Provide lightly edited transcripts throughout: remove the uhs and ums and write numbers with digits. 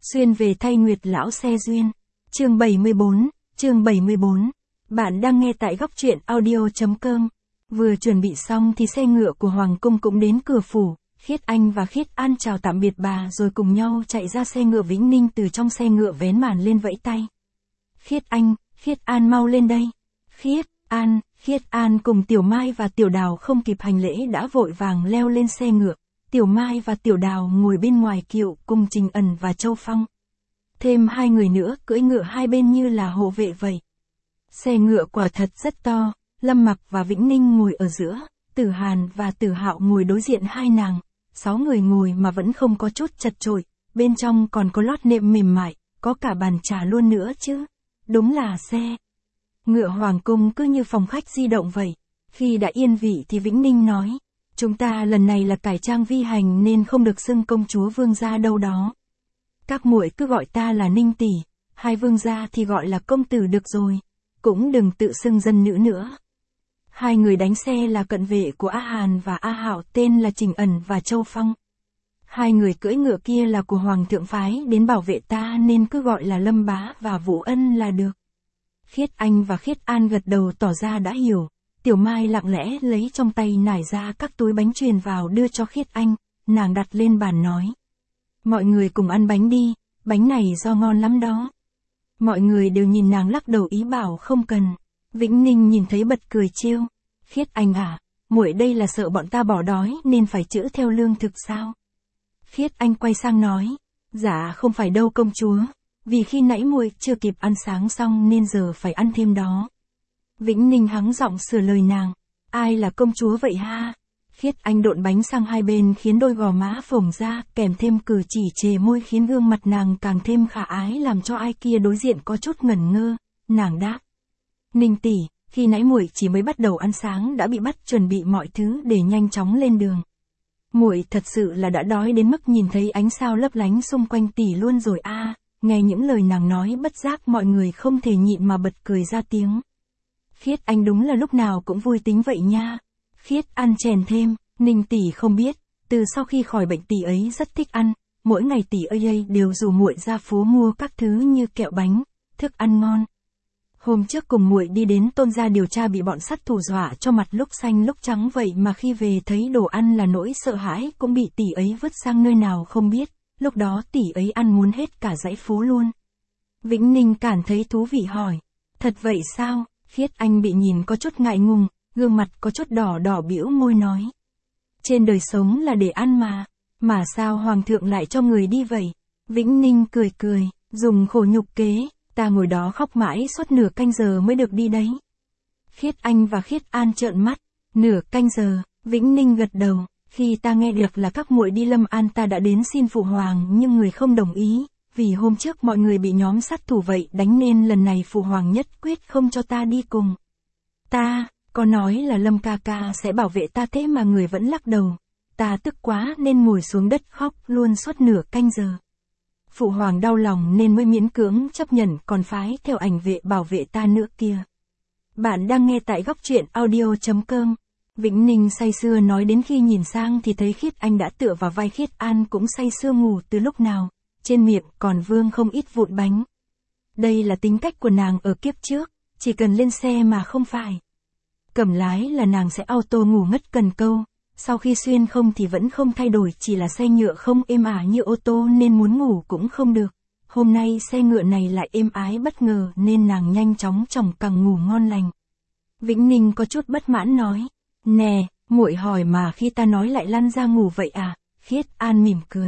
Xuyên về thay Nguyệt lão xe duyên. Chương 74. Bạn đang nghe tại góc truyện audio.com. Vừa chuẩn bị xong thì xe ngựa của Hoàng cung cũng đến cửa phủ. Khiết Anh và Khiết An chào tạm biệt bà rồi cùng nhau chạy ra xe ngựa. Vĩnh Ninh từ trong xe ngựa vén màn lên vẫy tay. Khiết Anh, Khiết An mau lên đây. Khiết An cùng Tiểu Mai và Tiểu Đào không kịp hành lễ đã vội vàng leo lên xe ngựa. Tiểu Mai và Tiểu Đào ngồi bên ngoài kiệu cùng Trình Ẩn và Châu Phong. Thêm hai người nữa cưỡi ngựa hai bên như là hộ vệ vậy. Xe ngựa quả thật rất to, Lâm Mặc và Vĩnh Ninh ngồi ở giữa, Tử Hàn và Tử Hạo ngồi đối diện hai nàng. 6 người ngồi mà vẫn không có chút chật chội, bên trong còn có lót nệm mềm mại, có cả bàn trà luôn nữa chứ. Đúng là xe ngựa Hoàng cung cứ như phòng khách di động vậy. Khi đã yên vị thì Vĩnh Ninh nói, chúng ta lần này là cải trang vi hành nên không được xưng công chúa vương gia đâu đó. Các muội cứ gọi ta là Ninh tỷ, hai vương gia thì gọi là công tử được rồi, cũng đừng tự xưng dân nữ nữa. Hai người đánh xe là cận vệ của A Hàn và A Hạo, tên là Trình Ẩn và Châu Phong. Hai người cưỡi ngựa kia là của Hoàng thượng phái đến bảo vệ ta nên cứ gọi là Lâm Bá và Vũ Ân là được. Khiết Anh và Khiết An gật đầu tỏ ra đã hiểu. Tiểu Mai lặng lẽ lấy trong tay nải ra các túi bánh truyền vào đưa cho Khiết Anh, nàng đặt lên bàn nói. Mọi người cùng ăn bánh đi, bánh này do ngon lắm đó. Mọi người đều nhìn nàng lắc đầu ý bảo không cần. Vĩnh Ninh nhìn thấy bật cười trêu. Khiết Anh à, muội đây là sợ bọn ta bỏ đói nên phải chữ theo lương thực sao? Khiết Anh quay sang nói, dạ không phải đâu công chúa, vì khi nãy muội chưa kịp ăn sáng xong nên giờ phải ăn thêm đó. Vĩnh Ninh hắng giọng sửa lời nàng, ai là công chúa vậy ha? Khiết Anh độn bánh sang hai bên khiến đôi gò má phồng ra, kèm thêm cử chỉ chề môi khiến gương mặt nàng càng thêm khả ái làm cho ai kia đối diện có chút ngẩn ngơ. Nàng đáp, Ninh tỷ, khi nãy muội chỉ mới bắt đầu ăn sáng đã bị bắt chuẩn bị mọi thứ để nhanh chóng lên đường. Muội thật sự là đã đói đến mức nhìn thấy ánh sao lấp lánh xung quanh tỷ luôn rồi a. Nghe những lời nàng nói bất giác mọi người không thể nhịn mà bật cười ra tiếng. Khiết Anh đúng là lúc nào cũng vui tính vậy nha. Khiết An chèn thêm, Ninh tỷ không biết, từ sau khi khỏi bệnh tỷ ấy rất thích ăn, mỗi ngày tỷ ấy đều rủ muội ra phố mua các thứ như kẹo bánh, thức ăn ngon. Hôm trước cùng muội đi đến Tôn gia điều tra bị bọn sát thủ dọa cho mặt lúc xanh lúc trắng vậy mà khi về thấy đồ ăn là nỗi sợ hãi cũng bị tỷ ấy vứt sang nơi nào không biết, lúc đó tỷ ấy ăn muốn hết cả dãy phố luôn. Vĩnh Ninh cảm thấy thú vị hỏi, thật vậy sao? Khiết Anh bị nhìn có chút ngại ngùng, gương mặt có chút đỏ đỏ bĩu môi nói. Trên đời sống là để ăn mà sao Hoàng thượng lại cho người đi vậy? Vĩnh Ninh cười, dùng khổ nhục kế, ta ngồi đó khóc mãi suốt nửa canh giờ mới được đi đấy. Khiết Anh và Khiết An trợn mắt, nửa canh giờ, Vĩnh Ninh gật đầu, khi ta nghe được là các muội đi Lâm An ta đã đến xin phụ hoàng nhưng người không đồng ý, vì hôm trước mọi người bị nhóm sát thủ vậy đánh nên lần này phụ hoàng nhất quyết không cho ta đi cùng. Ta có nói là Lâm ca ca sẽ bảo vệ ta thế mà người vẫn lắc đầu, ta tức quá nên ngồi xuống đất khóc luôn suốt nửa canh giờ. Phụ hoàng đau lòng nên mới miễn cưỡng chấp nhận còn phái theo ảnh vệ bảo vệ ta nữa kia. Bạn đang nghe tại góc truyện audio.com. Vĩnh Ninh say sưa nói đến khi nhìn sang thì thấy Khiết Anh đã tựa vào vai Khiết An cũng say sưa ngủ từ lúc nào, trên miệng còn vương không ít vụn bánh. Đây là tính cách của nàng ở kiếp trước, chỉ cần lên xe mà không phải cầm lái là nàng sẽ auto ngủ ngất cần câu. Sau khi xuyên không thì vẫn không thay đổi, chỉ là xe nhựa không êm ả như ô tô nên muốn ngủ cũng không được. Hôm nay xe ngựa này lại êm ái bất ngờ nên nàng nhanh chóng chòng cẳng ngủ ngon lành. Vĩnh Ninh có chút bất mãn nói, nè, muội hỏi mà khi ta nói lại lăn ra ngủ vậy à? Khiết An mỉm cười,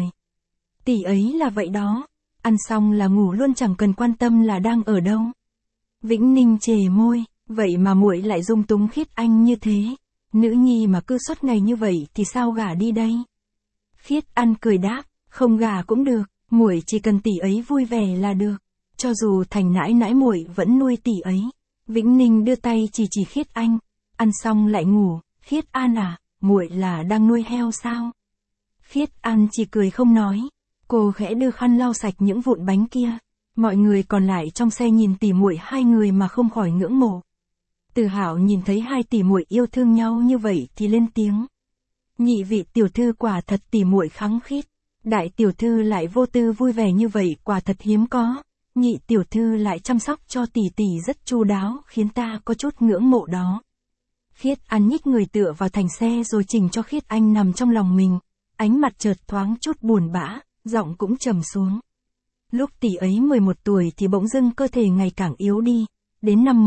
tỷ ấy là vậy đó, ăn xong là ngủ luôn chẳng cần quan tâm là đang ở đâu. Vĩnh Ninh chề môi, vậy mà muội lại dung túng Khiết Anh như thế. Nữ nhi mà cứ suốt ngày như vậy thì sao gả đi đây? Khiết An cười đáp, không gả cũng được, muội chỉ cần tỷ ấy vui vẻ là được, cho dù thành nãi nãi muội vẫn nuôi tỷ ấy. Vĩnh Ninh đưa tay chỉ Khiết Anh, ăn xong lại ngủ. Khiết An à, muội là đang nuôi heo sao? Khiết An chỉ cười không nói, cô khẽ đưa khăn lau sạch những vụn bánh kia. Mọi người còn lại trong xe nhìn tỉ muội hai người mà không khỏi ngưỡng mộ. Từ Hạo nhìn thấy hai tỷ muội yêu thương nhau như vậy thì lên tiếng. Nhị vị tiểu thư quả thật tỉ muội khắng khít. Đại tiểu thư lại vô tư vui vẻ như vậy quả thật hiếm có. Nhị tiểu thư lại chăm sóc cho tỷ tỷ rất chu đáo, khiến ta có chút ngưỡng mộ đó. Khiết An nhích người tựa vào thành xe rồi chỉnh cho Khiết Anh nằm trong lòng mình. Ánh mặt chợt thoáng chút buồn bã, giọng cũng trầm xuống. Lúc tỷ ấy 11 tuổi thì bỗng dưng cơ thể ngày càng yếu đi, đến năm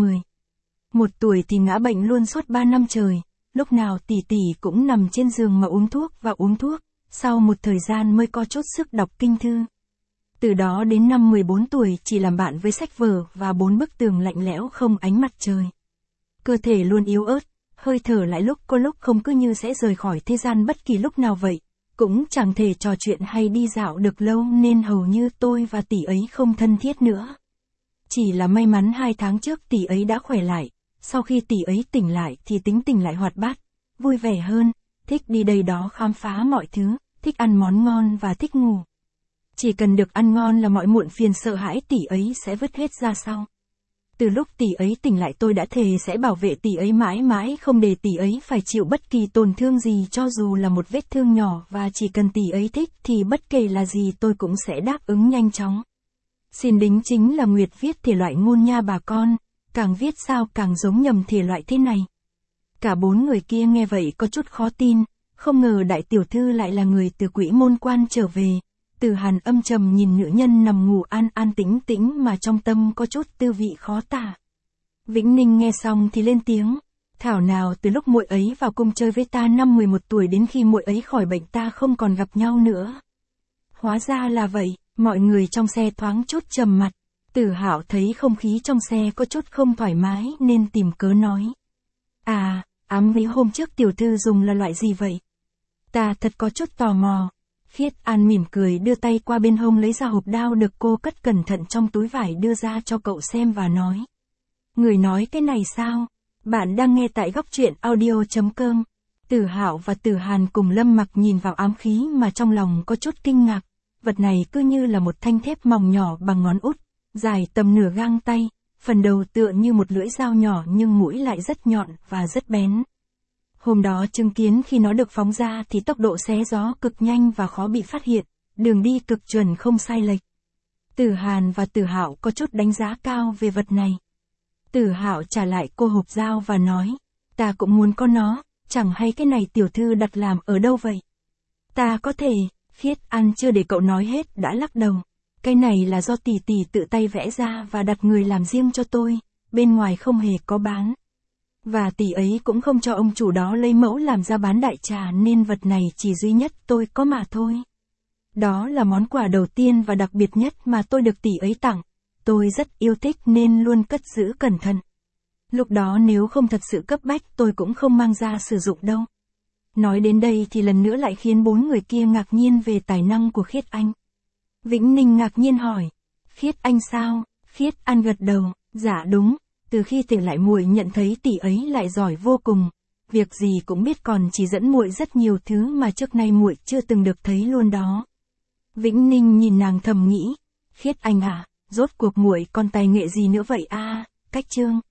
11 tuổi thì ngã bệnh luôn suốt 3 năm trời, lúc nào tỷ tỷ cũng nằm trên giường mà uống thuốc và uống thuốc, sau một thời gian mới có chút sức đọc kinh thư. Từ đó đến năm 14 tuổi chỉ làm bạn với sách vở và 4 bức tường lạnh lẽo không ánh mặt trời. Cơ thể luôn yếu ớt, hơi thở lại lúc có lúc không, cứ như sẽ rời khỏi thế gian bất kỳ lúc nào vậy. Cũng chẳng thể trò chuyện hay đi dạo được lâu nên hầu như tôi và tỷ ấy không thân thiết nữa. Chỉ là may mắn 2 tháng trước tỷ ấy đã khỏe lại, sau khi tỷ ấy tỉnh lại thì tính tình lại hoạt bát, vui vẻ hơn, thích đi đây đó khám phá mọi thứ, thích ăn món ngon và thích ngủ. Chỉ cần được ăn ngon là mọi muộn phiền sợ hãi tỷ ấy sẽ vứt hết ra sau. Từ lúc tỷ ấy tỉnh lại tôi đã thề sẽ bảo vệ tỷ ấy mãi mãi, không để tỷ ấy phải chịu bất kỳ tổn thương gì cho dù là một vết thương nhỏ, và chỉ cần tỷ ấy thích thì bất kể là gì tôi cũng sẽ đáp ứng nhanh chóng. Xin đính chính là Nguyệt viết thể loại ngôn nha bà con, càng viết sao càng giống nhầm thể loại thế này. Cả 4 người kia nghe vậy có chút khó tin, không ngờ đại tiểu thư lại là người từ Quỹ Môn Quan trở về. Từ Hàn âm trầm nhìn nữ nhân nằm ngủ an an tĩnh tĩnh mà trong tâm có chút tư vị khó tả. Vĩnh Ninh nghe xong thì lên tiếng, thảo nào từ lúc muội ấy vào cung chơi với ta năm 11 tuổi đến khi muội ấy khỏi bệnh ta không còn gặp nhau nữa. Hóa ra là vậy, mọi người trong xe thoáng chút trầm mặt. Tử Hạo thấy không khí trong xe có chút không thoải mái nên tìm cớ nói. À, ám váy hôm trước tiểu thư dùng là loại gì vậy? Ta thật có chút tò mò. Khiết An mỉm cười đưa tay qua bên hông lấy ra hộp đao được cô cất cẩn thận trong túi vải đưa ra cho cậu xem và nói. Người nói cái này sao? Bạn đang nghe tại góc truyện audio.com. Tử Hạo và Tử Hàn cùng Lâm Mặc nhìn vào ám khí mà trong lòng có chút kinh ngạc. Vật này cứ như là một thanh thép mỏng nhỏ bằng ngón út, dài tầm nửa gang tay, phần đầu tựa như một lưỡi dao nhỏ nhưng mũi lại rất nhọn và rất bén. Hôm đó chứng kiến khi nó được phóng ra thì tốc độ xé gió cực nhanh và khó bị phát hiện, đường đi cực chuẩn không sai lệch. Tử Hàn và Tử Hạo có chút đánh giá cao về vật này. Tử Hạo trả lại cô hộp dao và nói, ta cũng muốn có nó, chẳng hay cái này tiểu thư đặt làm ở đâu vậy? Ta có thể, Khiết An chưa để cậu nói hết đã lắc đầu. Cái này là do tỷ tỷ tự tay vẽ ra và đặt người làm riêng cho tôi, bên ngoài không hề có bán. Và tỷ ấy cũng không cho ông chủ đó lấy mẫu làm ra bán đại trà nên vật này chỉ duy nhất tôi có mà thôi. Đó là món quà đầu tiên và đặc biệt nhất mà tôi được tỷ ấy tặng. Tôi rất yêu thích nên luôn cất giữ cẩn thận. Lúc đó nếu không thật sự cấp bách tôi cũng không mang ra sử dụng đâu. Nói đến đây thì lần nữa lại khiến 4 người kia ngạc nhiên về tài năng của Khiết Anh. Vĩnh Ninh ngạc nhiên hỏi, Khiết Anh sao? Khiết An gật đầu, dạ đúng. Từ khi tỉnh lại muội nhận thấy tỷ ấy lại giỏi vô cùng, việc gì cũng biết, còn chỉ dẫn muội rất nhiều thứ mà trước nay muội chưa từng được thấy luôn đó. Vĩnh Ninh nhìn nàng thầm nghĩ, Khiết Anh à, rốt cuộc muội còn tài nghệ gì nữa vậy a? Cách chương